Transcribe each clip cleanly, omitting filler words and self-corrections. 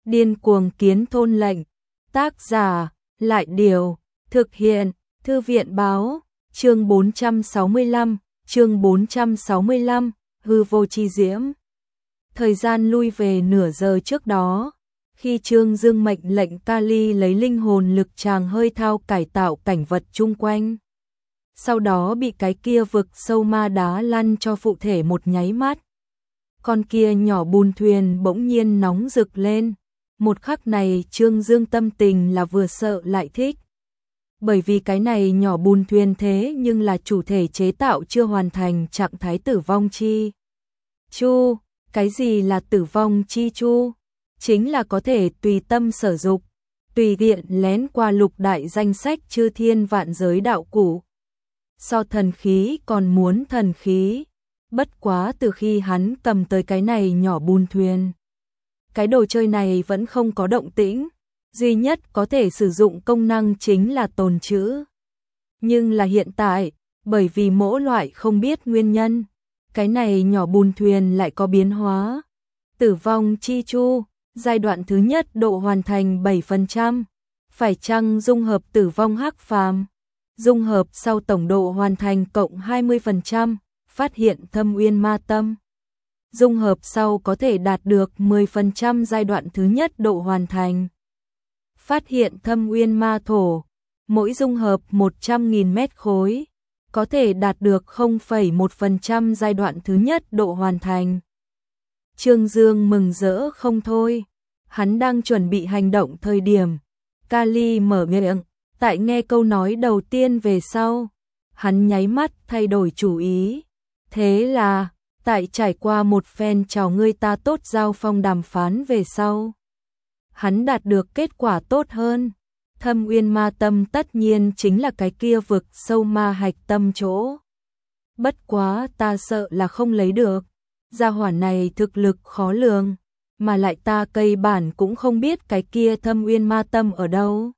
Điên cuồng kiến thôn lệnh. Tác giả, Lại Điều. Thực hiện, Thư viện báo. Chương 465, hư vô chi diễm. Thời gian lui về nửa giờ trước đó, khi Trương Dương mệnh lệnh Kali lấy linh hồn lực tràng hơi thao cải tạo cảnh vật chung quanh. Sau đó bị cái kia vực sâu ma đá lăn cho phụ thể một nháy mắt. Con kia nhỏ bùn thuyền bỗng nhiên nóng rực lên. Một khắc này Trương Dương tâm tình là vừa sợ lại thích. Bởi vì cái này nhỏ bùn thuyền thế nhưng là chủ thể chế tạo chưa hoàn thành trạng thái tử vong chi chu. Cái gì là tử vong chi chu? Chính là có thể tùy tâm sở dục, tùy tiện lén qua lục đại danh sách chư thiên vạn giới đạo cụ. So thần khí còn muốn thần khí. Bất quá từ khi hắn cầm tới cái này nhỏ bùn thuyền, cái đồ chơi này vẫn không có động tĩnh, duy nhất có thể sử dụng công năng chính là tồn trữ. Nhưng là hiện tại, bởi vì mỗi loại không biết nguyên nhân, cái này nhỏ bùn thuyền lại có biến hóa. Tử vong chi chu, giai đoạn thứ nhất độ hoàn thành 7%, phải chăng dung hợp tử vong hắc phàm? Dung hợp sau tổng độ hoàn thành cộng 20%, phát hiện thâm uyên ma tâm. Dung hợp sau có thể đạt được 10% giai đoạn thứ nhất độ hoàn thành. Phát hiện thâm uyên ma thổ, mỗi dung hợp 100.000 mét khối, có thể đạt được 0,1% giai đoạn thứ nhất độ hoàn thành. Trương Dương mừng rỡ không thôi, hắn đang chuẩn bị hành động thời điểm. Kali mở miệng, tại nghe câu nói đầu tiên về sau, hắn nháy mắt thay đổi chủ ý. Thế là, tại trải qua một phen chào ngươi ta tốt giao phong đàm phán về sau, hắn đạt được kết quả tốt hơn. Thâm uyên ma tâm tất nhiên chính là cái kia vực sâu ma hạch tâm chỗ. Bất quá ta sợ là không lấy được. Gia hỏa này thực lực khó lường, mà lại ta cây bản cũng không biết cái kia thâm uyên ma tâm ở đâu.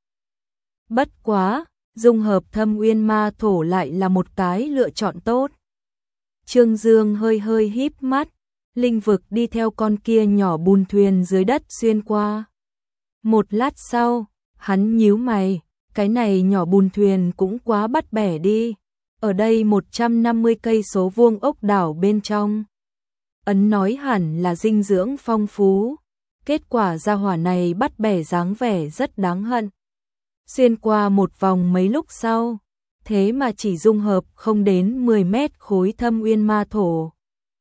Bất quá, dung hợp thâm uyên ma thổ lại là một cái lựa chọn tốt. Trương Dương hơi híp mắt, linh vực đi theo con kia nhỏ bùn thuyền dưới đất xuyên qua. Một lát sau, hắn nhíu mày, cái này nhỏ bùn thuyền cũng quá bắt bẻ đi. Ở đây 150 cây số vuông ốc đảo bên trong. Ấn nói hẳn là dinh dưỡng phong phú. Kết quả gia hỏa này bắt bẻ dáng vẻ rất đáng hận. Xuyên qua một vòng mấy lúc sau, thế mà chỉ dung hợp không đến 10 mét khối thâm uyên ma thổ.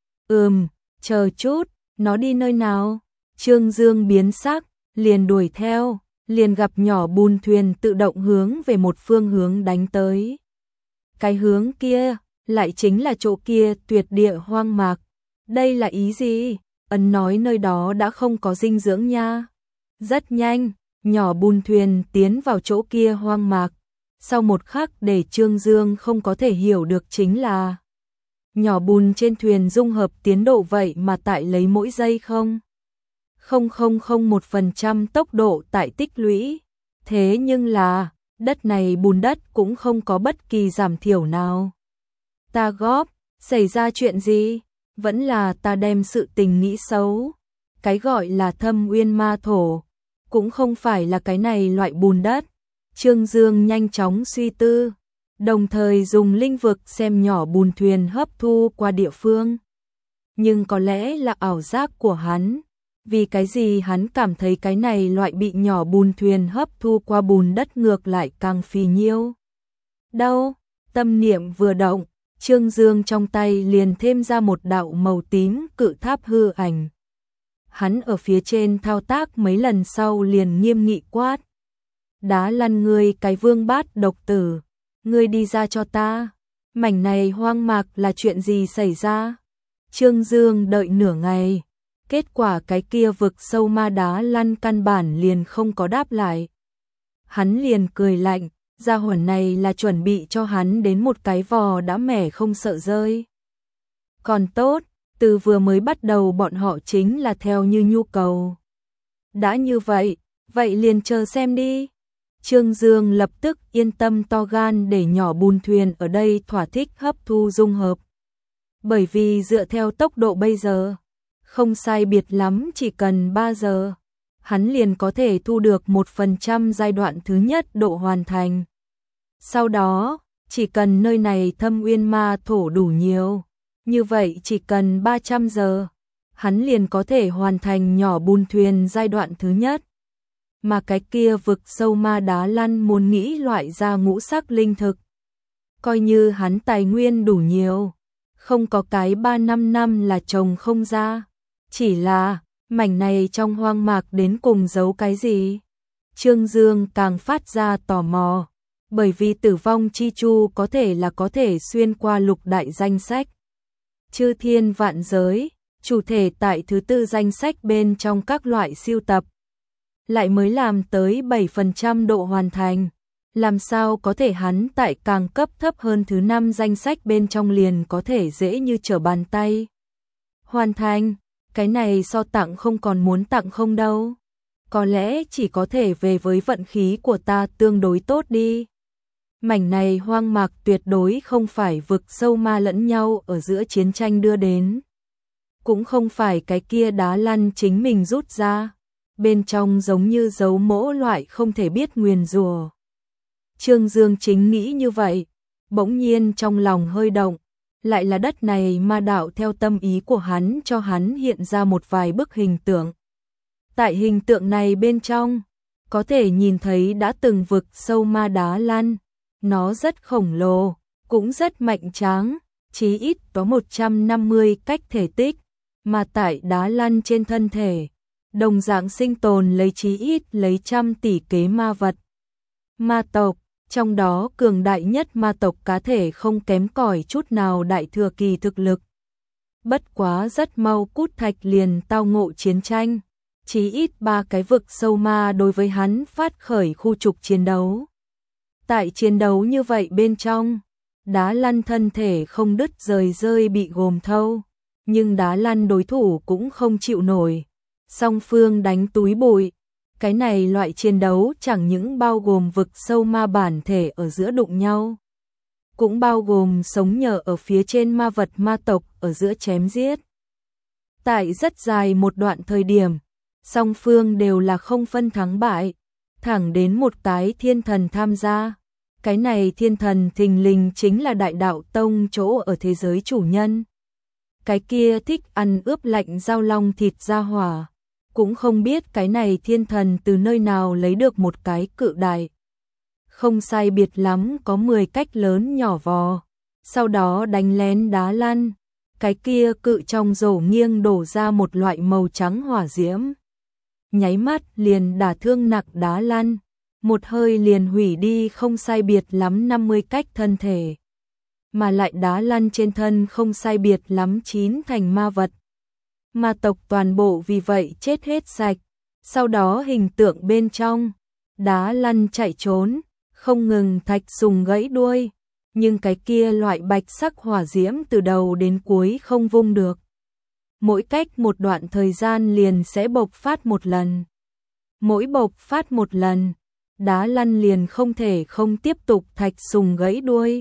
Chờ chút, nó đi nơi nào? Trương Dương biến sắc, liền đuổi theo, liền gặp nhỏ bùn thuyền tự động hướng về một phương hướng đánh tới. Cái hướng kia, lại chính là chỗ kia tuyệt địa hoang mạc. Đây là ý gì? Ấn nói nơi đó đã không có dinh dưỡng nha. Rất nhanh, nhỏ bùn thuyền tiến vào chỗ kia hoang mạc. Sau một khắc để Trương Dương không có thể hiểu được chính là nhỏ bùn trên thuyền dung hợp tiến độ vậy mà tại lấy mỗi giây 0,0001% tốc độ tại tích lũy. Thế nhưng là, đất này bùn đất cũng không có bất kỳ giảm thiểu nào. Ta góp, xảy ra chuyện gì? Vẫn là ta đem sự tình nghĩ xấu. Cái gọi là thâm uyên ma thổ, cũng không phải là cái này loại bùn đất. Trương Dương nhanh chóng suy tư, đồng thời dùng linh vực xem nhỏ bùn thuyền hấp thu qua địa phương. Nhưng có lẽ là ảo giác của hắn, vì cái gì hắn cảm thấy cái này loại bị nhỏ bùn thuyền hấp thu qua bùn đất ngược lại càng phì nhiêu. Đâu, tâm niệm vừa động, Trương Dương trong tay liền thêm ra một đạo màu tím cự tháp hư ảnh. Hắn ở phía trên thao tác mấy lần sau liền nghiêm nghị quát. Đá lăn ngươi cái vương bát độc tử, ngươi đi ra cho ta. Mảnh này hoang mạc là chuyện gì xảy ra? Trương Dương đợi nửa ngày, kết quả cái kia vực sâu ma đá lăn căn bản liền không có đáp lại. Hắn liền cười lạnh, gia hỏa này là chuẩn bị cho hắn đến một cái vò đã mẻ không sợ rơi. Còn tốt, từ vừa mới bắt đầu bọn họ chính là theo như nhu cầu. Đã như vậy, vậy liền chờ xem đi. Trương Dương lập tức yên tâm to gan để nhỏ bùn thuyền ở đây thỏa thích hấp thu dung hợp. Bởi vì dựa theo tốc độ bây giờ, không sai biệt lắm chỉ cần 3 giờ, hắn liền có thể thu được 1% giai đoạn thứ nhất độ hoàn thành. Sau đó, chỉ cần nơi này thâm uyên ma thổ đủ nhiều, như vậy chỉ cần 300 giờ, hắn liền có thể hoàn thành nhỏ bùn thuyền giai đoạn thứ nhất. Mà cái kia vực sâu ma đá lăn muốn nghĩ loại ra ngũ sắc linh thực. Coi như hắn tài nguyên đủ nhiều, không có cái 3-5 năm là trồng không ra. Chỉ là, mảnh này trong hoang mạc đến cùng giấu cái gì? Trương Dương càng phát ra tò mò, bởi vì tử vong chi chu có thể là có thể xuyên qua lục đại danh sách. Chư thiên vạn giới, chủ thể tại thứ tư danh sách bên trong các loại siêu tập. Lại mới làm tới 7% độ hoàn thành. Làm sao có thể hắn tại càng cấp thấp hơn thứ 5 danh sách bên trong liền có thể dễ như trở bàn tay hoàn thành, cái này so tặng không còn muốn tặng không đâu. Có lẽ chỉ có thể về với vận khí của ta tương đối tốt đi. Mảnh này hoang mạc tuyệt đối không phải vực sâu ma lẫn nhau ở giữa chiến tranh đưa đến. Cũng không phải cái kia đá lăn chính mình rút ra. Bên trong giống như dấu mỗ loại không thể biết nguyền rủa. Trương Dương chính nghĩ như vậy, bỗng nhiên trong lòng hơi động, lại là đất này ma đạo theo tâm ý của hắn cho hắn hiện ra một vài bức hình tượng. Tại hình tượng này bên trong, có thể nhìn thấy đã từng vực sâu ma đá lăn, nó rất khổng lồ, cũng rất mạnh tráng, chí ít có 150 cách thể tích, mà tại đá lăn trên thân thể, đồng dạng sinh tồn lấy chí ít lấy trăm tỷ kế ma vật. Ma tộc, trong đó cường đại nhất ma tộc cá thể không kém cỏi chút nào đại thừa kỳ thực lực. Bất quá rất mau Cút Thạch liền tao ngộ chiến tranh, chí ít 3 cái vực sâu ma đối với hắn phát khởi khu trục chiến đấu. Tại chiến đấu như vậy bên trong, đá lăn thân thể không đứt rơi bị gồm thâu, nhưng đá lăn đối thủ cũng không chịu nổi. Song phương đánh túi bụi, cái này loại chiến đấu chẳng những bao gồm vực sâu ma bản thể ở giữa đụng nhau, cũng bao gồm sống nhờ ở phía trên ma vật ma tộc ở giữa chém giết. Tại rất dài một đoạn thời điểm, song phương đều là không phân thắng bại, thẳng đến một cái thiên thần tham gia. Cái này thiên thần thình lình chính là Đại Đạo Tông chỗ ở thế giới chủ nhân. Cái kia thích ăn ướp lạnh dao long thịt ra hỏa, cũng không biết cái này thiên thần từ nơi nào lấy được một cái cự đại. Không sai biệt lắm có 10 cách lớn nhỏ vò, sau đó đánh lén đá lăn, cái kia cự trong rổ nghiêng đổ ra một loại màu trắng hỏa diễm. Nháy mắt liền đả thương nặng đá lăn, một hơi liền hủy đi không sai biệt lắm 50 cách thân thể. Mà lại đá lăn trên thân không sai biệt lắm 9 thành ma vật. Ma tộc toàn bộ vì vậy chết hết sạch. Sau đó hình tượng bên trong, đá lăn chạy trốn, không ngừng thạch sùng gãy đuôi, nhưng cái kia loại bạch sắc hỏa diễm từ đầu đến cuối không vung được. Mỗi cách một đoạn thời gian liền sẽ bộc phát một lần. Mỗi bộc phát một lần, đá lăn liền không thể không tiếp tục thạch sùng gãy đuôi.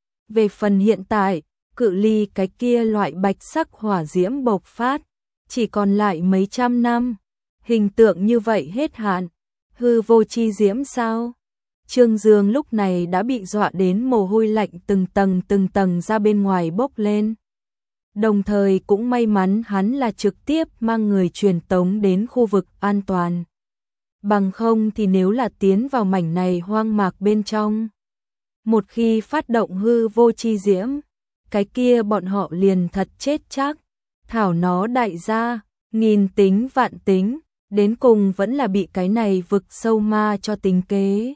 Về phần hiện tại, cự ly cái kia loại bạch sắc hỏa diễm bộc phát, chỉ còn lại mấy trăm năm. Hình tượng như vậy hết hạn, hư vô chi diễm sao? Trương Dương lúc này đã bị dọa đến mồ hôi lạnh từng tầng ra bên ngoài bốc lên. Đồng thời cũng may mắn hắn là trực tiếp mang người truyền tống đến khu vực an toàn. Bằng không thì nếu là tiến vào mảnh này hoang mạc bên trong, một khi phát động hư vô chi diễm, cái kia bọn họ liền thật chết chắc. Thảo nó đại gia, nghìn tính vạn tính, đến cùng vẫn là bị cái này vực sâu ma cho tính kế.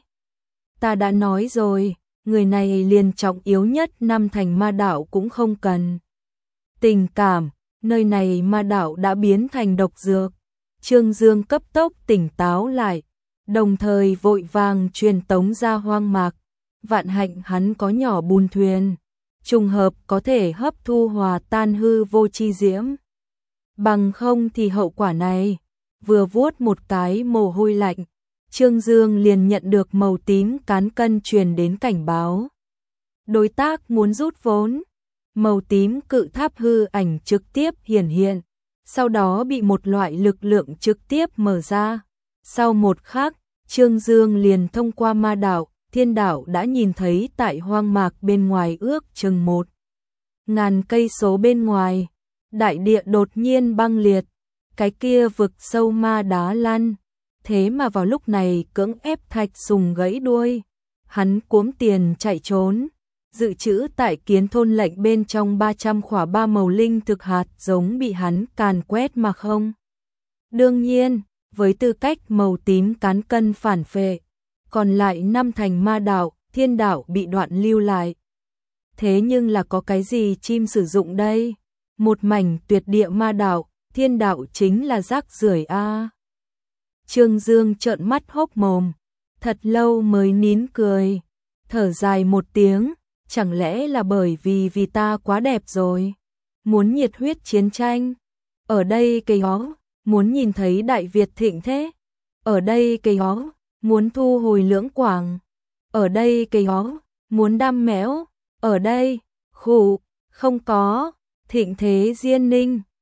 Ta đã nói rồi, người này liền trọng yếu nhất 5 thành ma đạo cũng không cần. Tình cảm, nơi này ma đạo đã biến thành độc dược. Trương Dương cấp tốc tỉnh táo lại, đồng thời vội vàng truyền tống ra hoang mạc. Vạn hạnh hắn có nhỏ bùn thuyền, trùng hợp có thể hấp thu hòa tan hư vô chi diễm. Bằng không thì hậu quả này, vừa vuốt một cái mồ hôi lạnh, Trương Dương liền nhận được màu tím cán cân truyền đến cảnh báo. Đối tác muốn rút vốn, màu tím cự tháp hư ảnh trực tiếp hiển hiện, sau đó bị một loại lực lượng trực tiếp mở ra, Sau một khắc, Trương Dương liền thông qua ma đạo, thiên đạo đã nhìn thấy tại hoang mạc bên ngoài ước chừng 1.000 cây số bên ngoài, đại địa đột nhiên băng liệt, cái kia vực sâu ma đá lăn, thế mà vào lúc này cưỡng ép Thạch Sùng gãy đuôi, hắn cuống tiền chạy trốn, dự trữ tại Kiến Thôn lệnh bên trong 300 khỏa 3 màu linh thực hạt giống bị hắn càn quét mà không. Đương nhiên, với tư cách màu tím cán cân phản phệ, còn lại 5 thành ma đạo, thiên đạo bị đoạn lưu lại. Thế nhưng là có cái gì chim sử dụng đây? Một mảnh tuyệt địa ma đạo, thiên đạo chính là rác rưởi a. Trương Dương trợn mắt hốc mồm, thật lâu mới nín cười, thở dài một tiếng, chẳng lẽ là bởi vì ta quá đẹp rồi, muốn nhiệt huyết chiến tranh. Ở đây cây ó, muốn nhìn thấy Đại Việt thịnh thế. Ở đây cây ó, muốn thu hồi Lưỡng Quảng. Ở đây cây ó, muốn đam mẽo. Ở đây, khụ, không có, thịnh thế Diên Ninh.